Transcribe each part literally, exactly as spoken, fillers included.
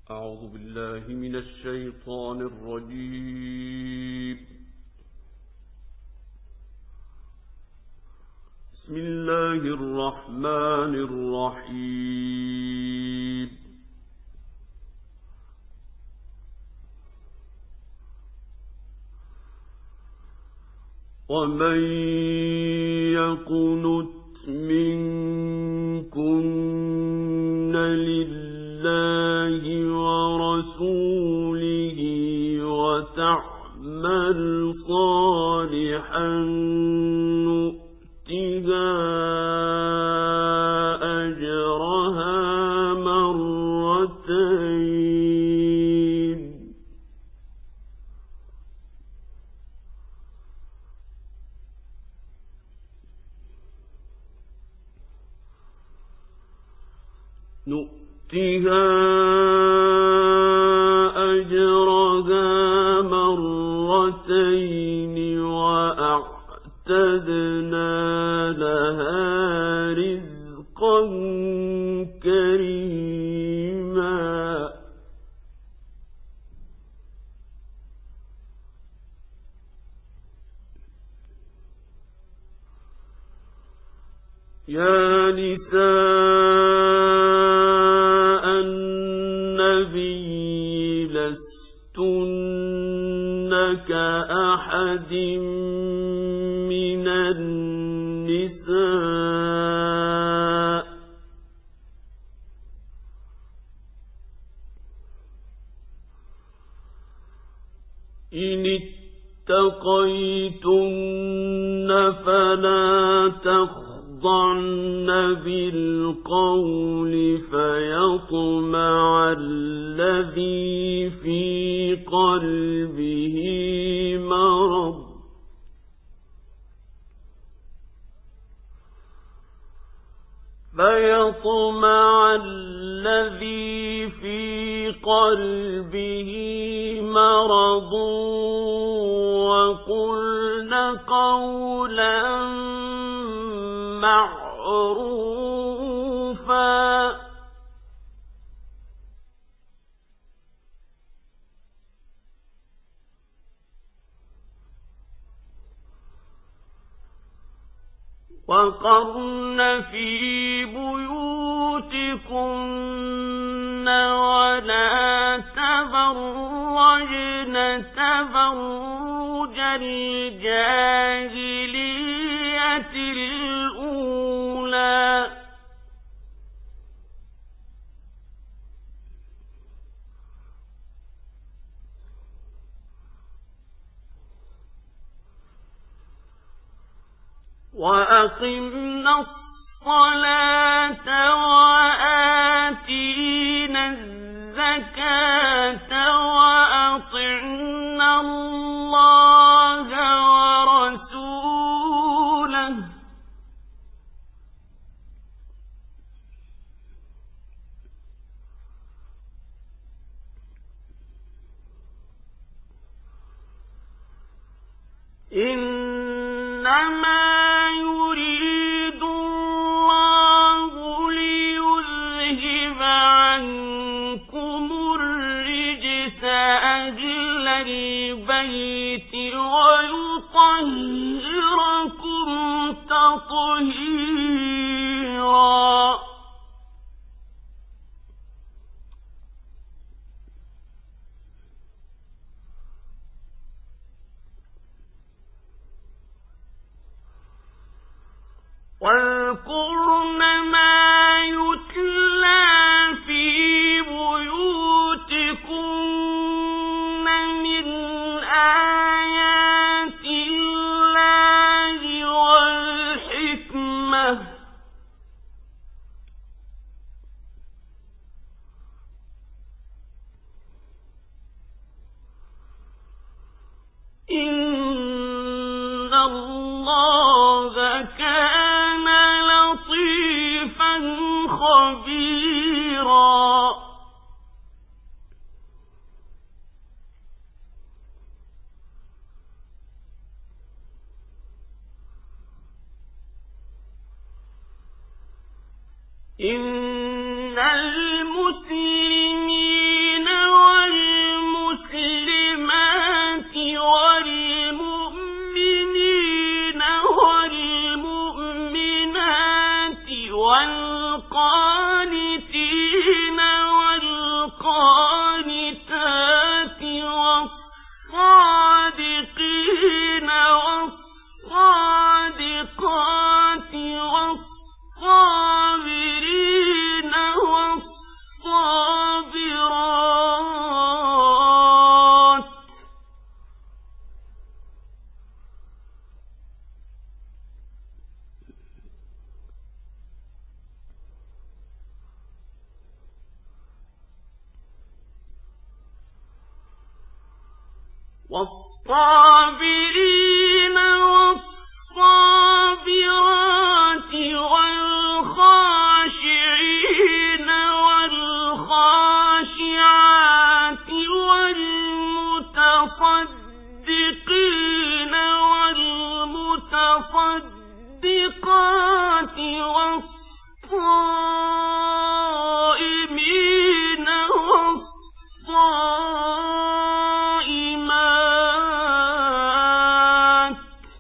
أعوذ بالله من الشيطان الرجيم. بسم الله الرحمن الرحيم. ومن يقنت منكن لله ورسوله وتعمل صالحا نؤتها أجرها مرتين نؤتها أجرها مرتين وأعتدنا لها رزقا كريما. يا نساء النبي لستن كأحد من النساء إن اتقيتن فلا تخضعن بالقول فيطمع الذي في قلبه مرض فيطمع الذي في قلبه مرض وقلن قولا معروفا. وقرن في بيوتكن ولا تبرجن تبرج الجاهلية الأولى وأقمنا الصلاة وآتينا الزكاة وأطعنا الله ورسوله إنما يريد الله ليذهب عنكم الرجس أهل البيت ويطهركم تطهيرا. واذكرن ما يتلى في بيوتكن من آيات الله والحكمة إن الله كان لطيفا خبيرا. إن المسلمين والصابرين والصابرات والخاشعين والخاشعات والمتصدقين والمتصدقات والصائمين والصائمات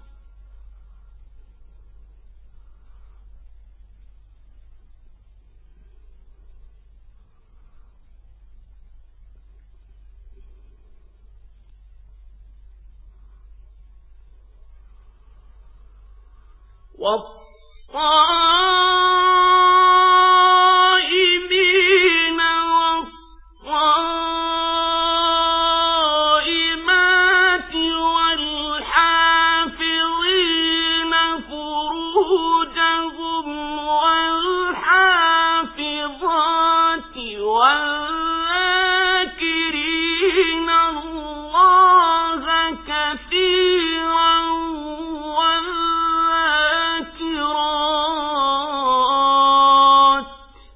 والصائمين والصائمات والحافظين فروجهم والحافظات والذاكرين الله كثيرا والذاكرات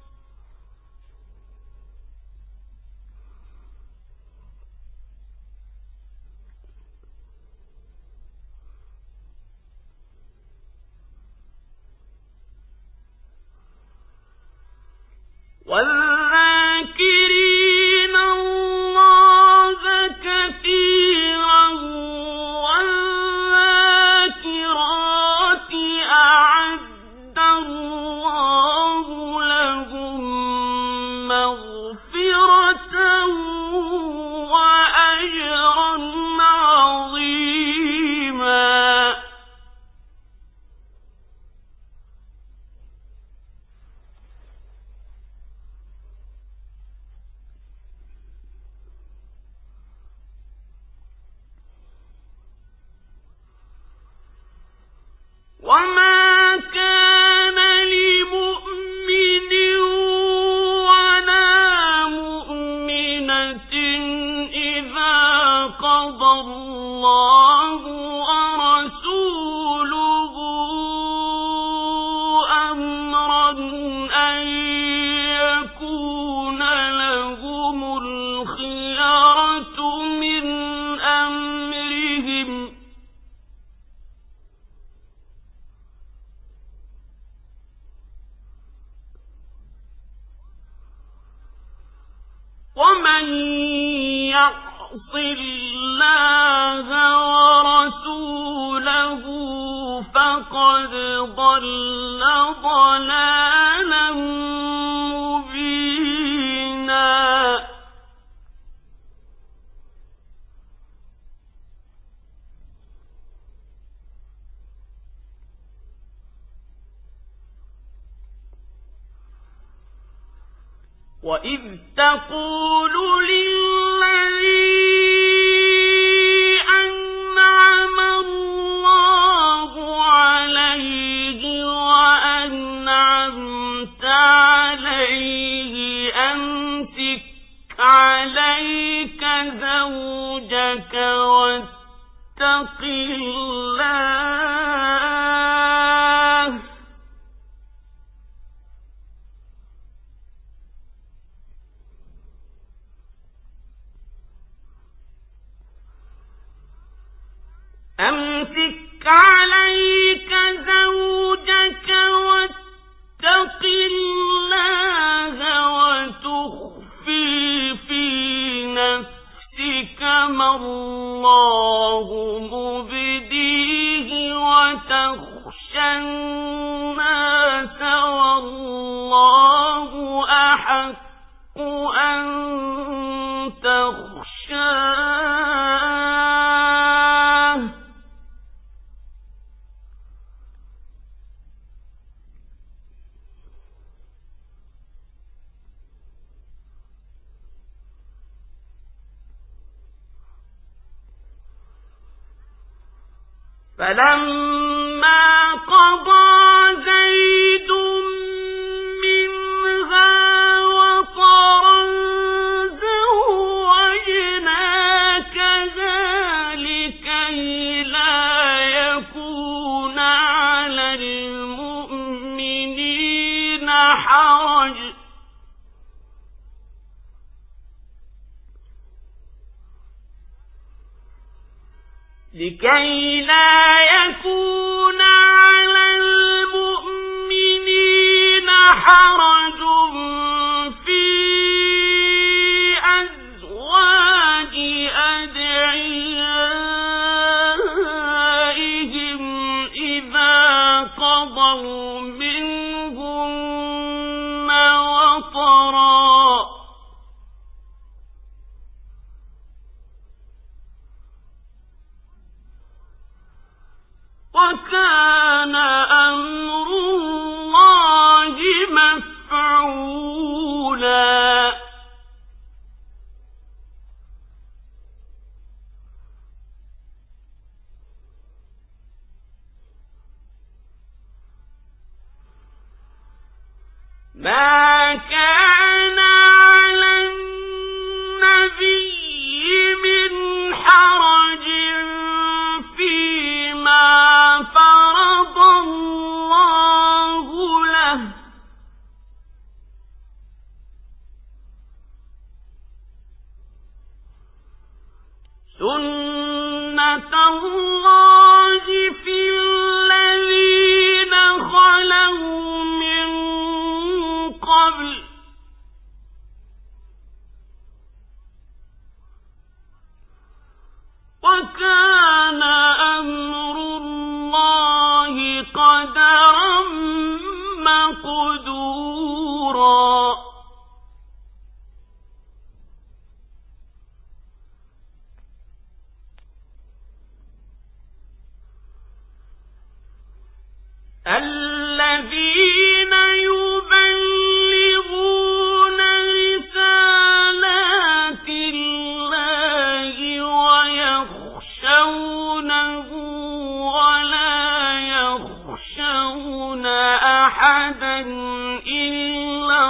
والذاكرين الله كثيرا والذاكرات أعد الله لهم مغفرة وأجرا عظيما. وما كان لمؤمن ولا مؤمنة إذا قضى الله ورسوله أمرا أن يكون لهم الخيرة من أمرهم ومن يعص الله ورسوله فقد ضل ضلالا مبينا. وإذ تقول للذي أنعم الله عليه وأنعمت عليه أمسك عليك زوجك واتق الله أمسك عليك زوجك واتق الله وتخفي في نفسك ما الله مبديه وتخشى الناس والله أحق أن تخشاه فلما قضى زيد منها وطرا زوجناك ذلك لكي لا يكون على المؤمنين حرج في أزواج أدعيائهم إذا قضوا منهن وطرا وكان أمر الله مفعولا ما كان على النبي من حرج فيما فرض الله له سنة الله في الذين خلوا من قبل وكان أمر الله قدرا مقدورا الذين يبلغون رسالات الله ويخشونه ولا يخشون أحدا إلا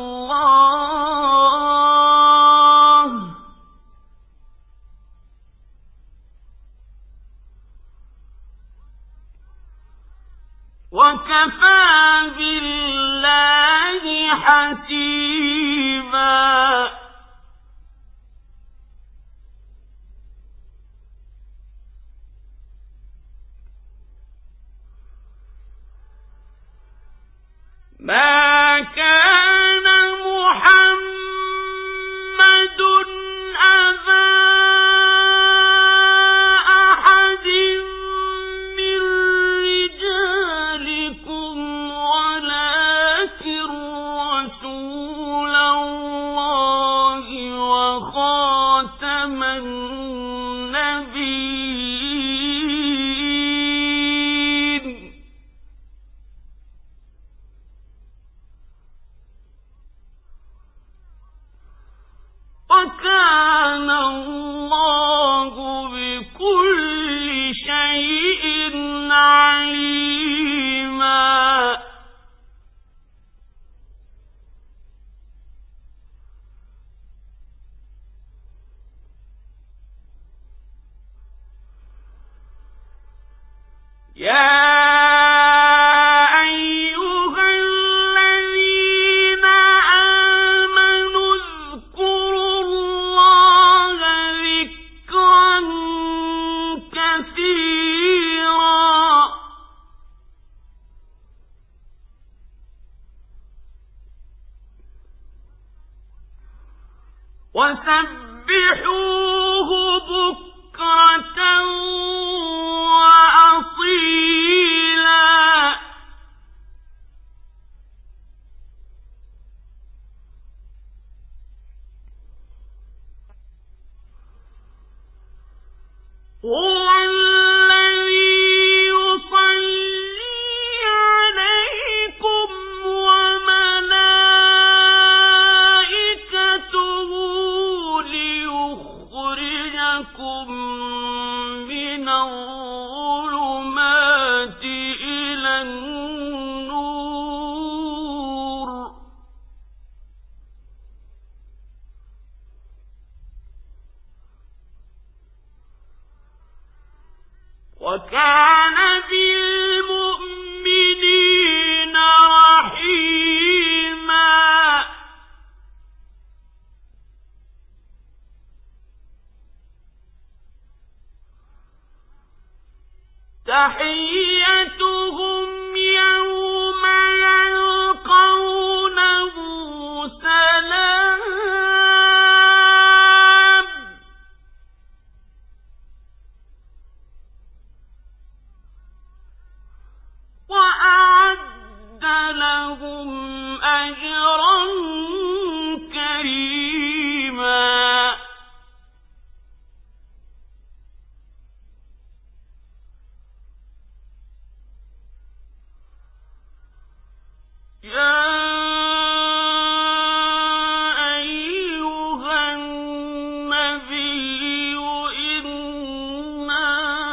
الله وكفى بالله حسيبا ما كان محمد أبا أحد من رجالكم ولكن رسول الله وخاتم النبيين وكان الله بكل شيء عليما يا وسبحوه بكرة وأصيلا هو الذي يصلي عليكم وملائكته ليخرجكم من الظلمات إلى النور وكان بالمؤمنين رحيما تحيتهم يوم يلقونه سلام وأعد لهم أجرا كريما يا أيها النبي إنا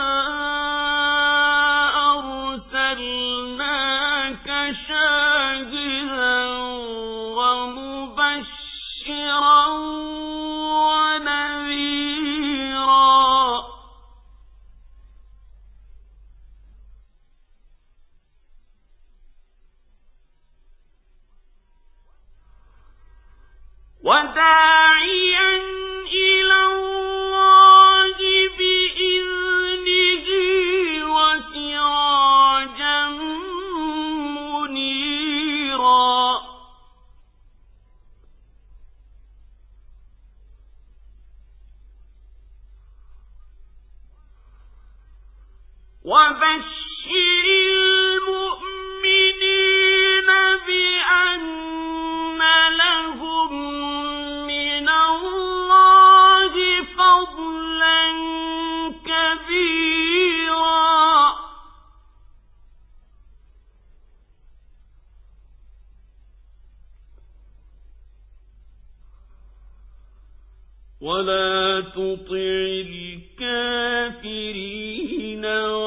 أرسلناك شاهدا ومبشرا ونذيرا وداعيا إلى الله بإذنه وسراجا منيرا وبشر المؤمنين بأن لهم من الله فضلا كبيرا ولا تطع الكافرين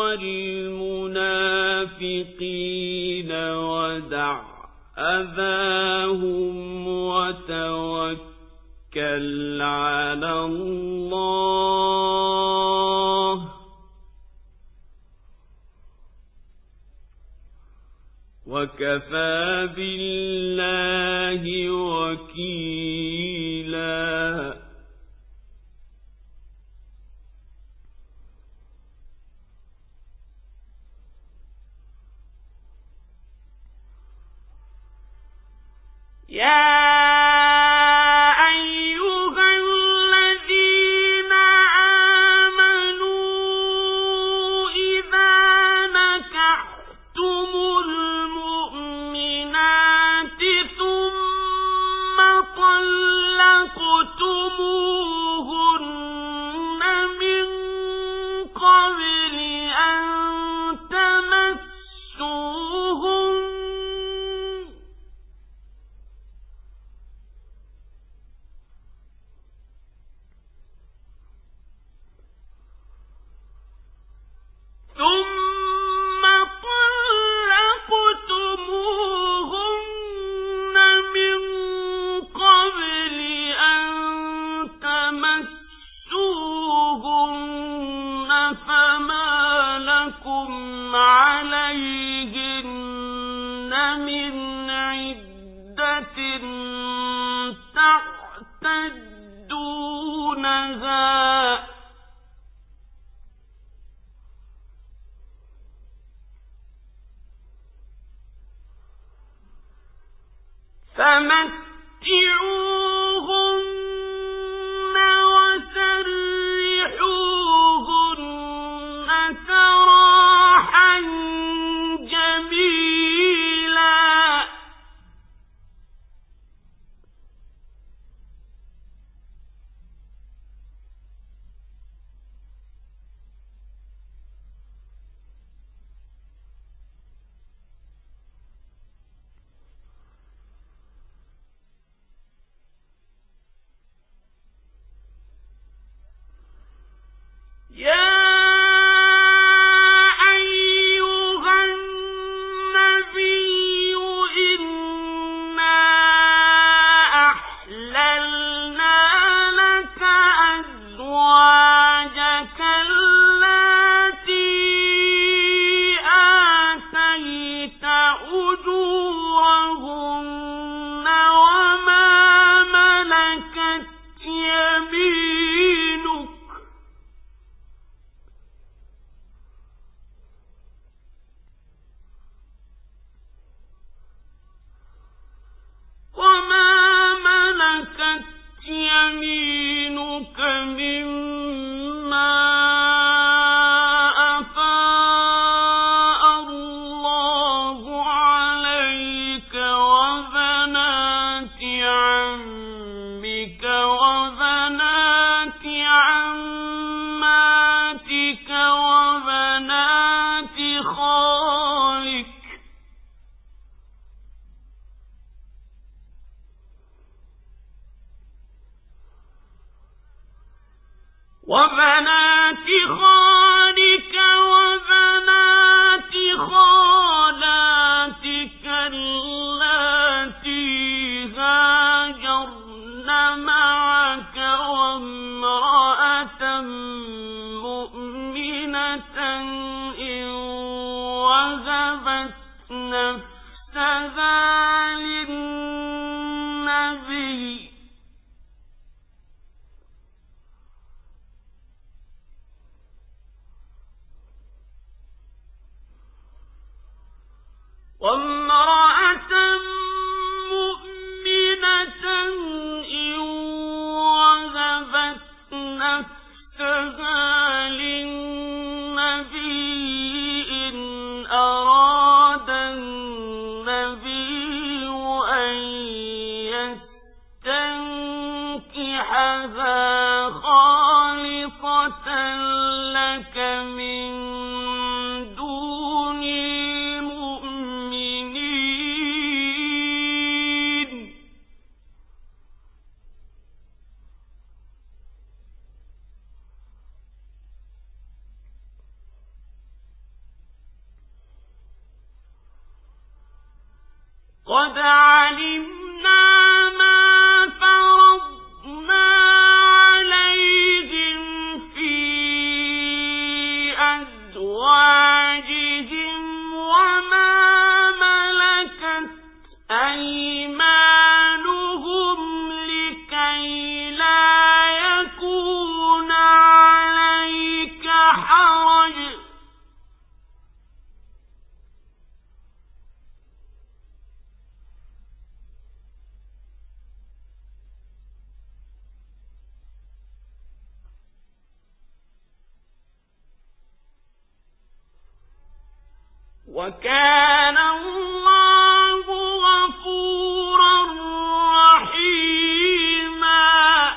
والمنافقين ودع أذاهم وتوكل على الله وكفى بالله وكيلا يا أيها الذين آمنوا إذا نكحتم المؤمنات ثم وبنات خالك وبنات خالاتك اللاتي هاجرن معك وامرأة مؤمنة إن وهبت نفسها للنبي وامرأة مؤمنة إن وهبت نفسها للنبي إن أراد النبي أن يستنكحها خالصة لك من دون المؤمنين قد علمنا ما فرضنا عليهم في أزواجهم وما ملكت أيمانهم لكي لا يكون عليك حرج وكان الله غفورا رحيما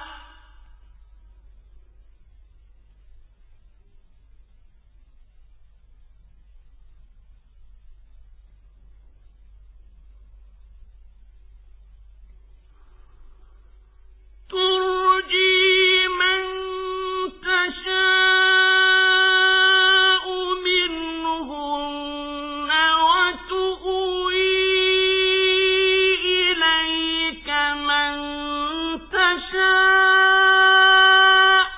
ترجي من تشاء منهن وتؤوي إليك من تشاء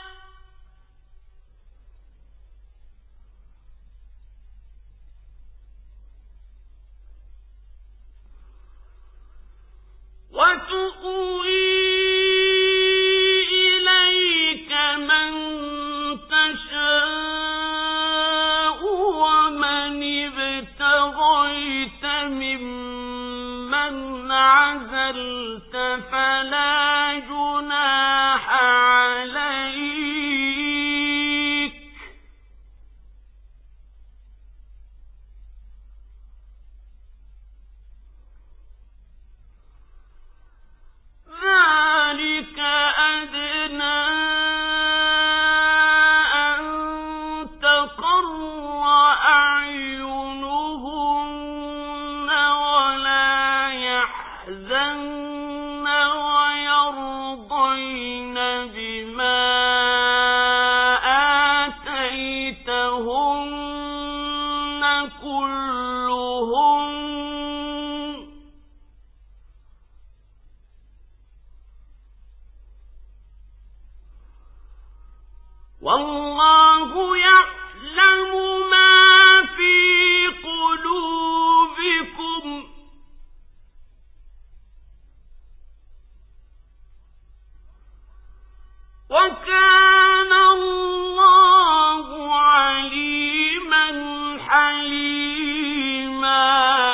وتؤوي إليك من تشاء ومن ابتغيت ممن عزلت فلا جناح عليك ذلك أدنى أن تقر أعينهن ولا يحزن ويرضين بما آتيتهن كلهن والله يعلم ما في قلوبكم وكان الله عليما حليما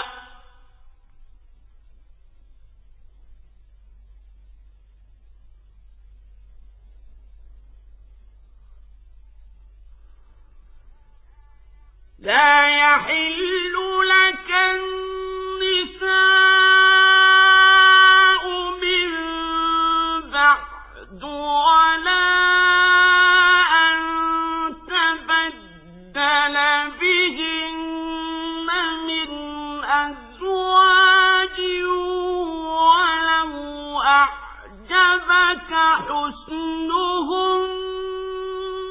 لا يحل لك النساء من بعد ولا أن تبدل بهن من أزواج ولو أعجبك حسنهن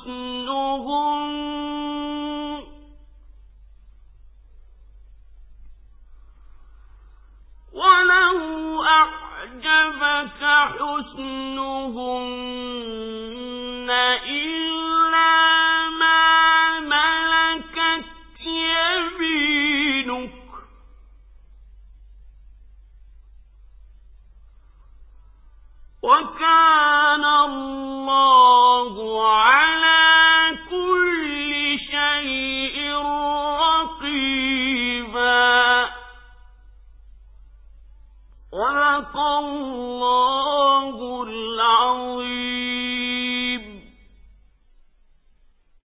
حسنهن ولو أعجبك حسنهن إلا ما ملكت يمينك وكان